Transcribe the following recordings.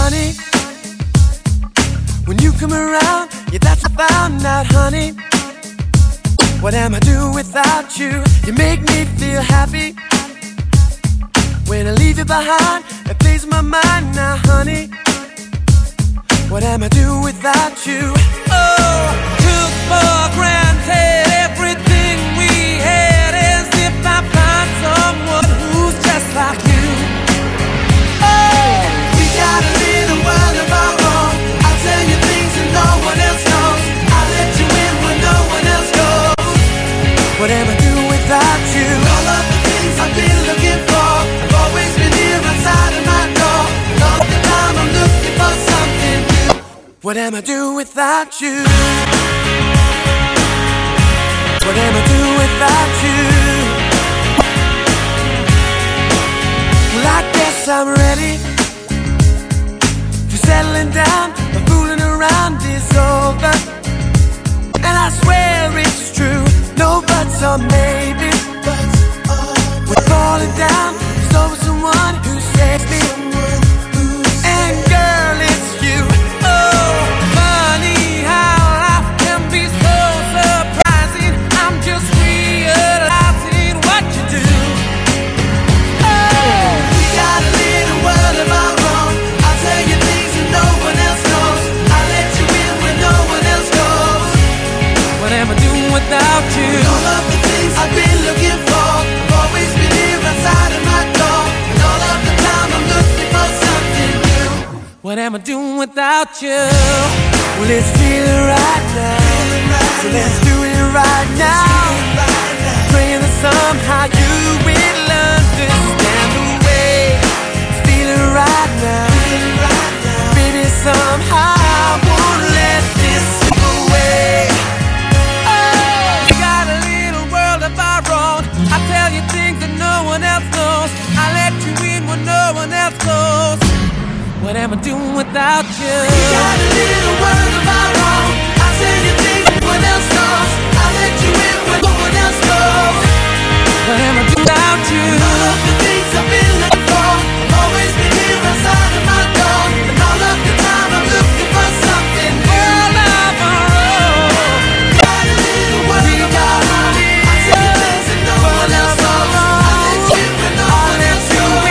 funny when you come around. Yeah, that's what I found out, honey. What am I doing without you? You make me feel happy. When I leave you behind, it plays in my mind now, honey. What am I doing without you? Oh, took for granted everything we had, as if I find someone who's just like you. Oh, we got a little world of our own. I'll tell you things that no one else knows. I'll let you in when no one else goes. What am I doing without you? All of the things I've been looking for have always been here outside of my door. And all the time I'm looking for something new. What am I doing without you? What am I doing without you? Well, I guess I'm ready for settling down. The fooling around is over, and I swear it's true. No buts or maybe. We're falling down. There's always someone who saves me. And girl, it's you. Oh, funny how life can be so surprising. I'm just realizing what you do. Oh, we got a little world of our own. I'll tell you things that no one else knows. I'll let you in when no one else goes. What am I doing without you? All of the things I've been looking for have always been here outside of my door. And all of the time I'm looking for something new. What am I doing without you? Well, it's feeling right now, so let's do it right now. Praying that somehow you will understand the way it's feeling right now. Baby, somehow I won't let this slip away. Oh, we got a little world of our own. I tell you things that no one else knows. I let you in when no one else goes. What am I doing without you? We got a little world of our own. I tell you things no one else knows. I let you in when no one else goes. What am I doing without you? All of the things I've been looking for have always been here outside of my door. And all of the time I'm looking for something new. All of our own. We got a little world of our own. I tell you things that no one else knows. I let you in when no one else goes.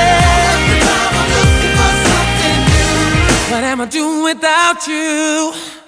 What am I doing without you?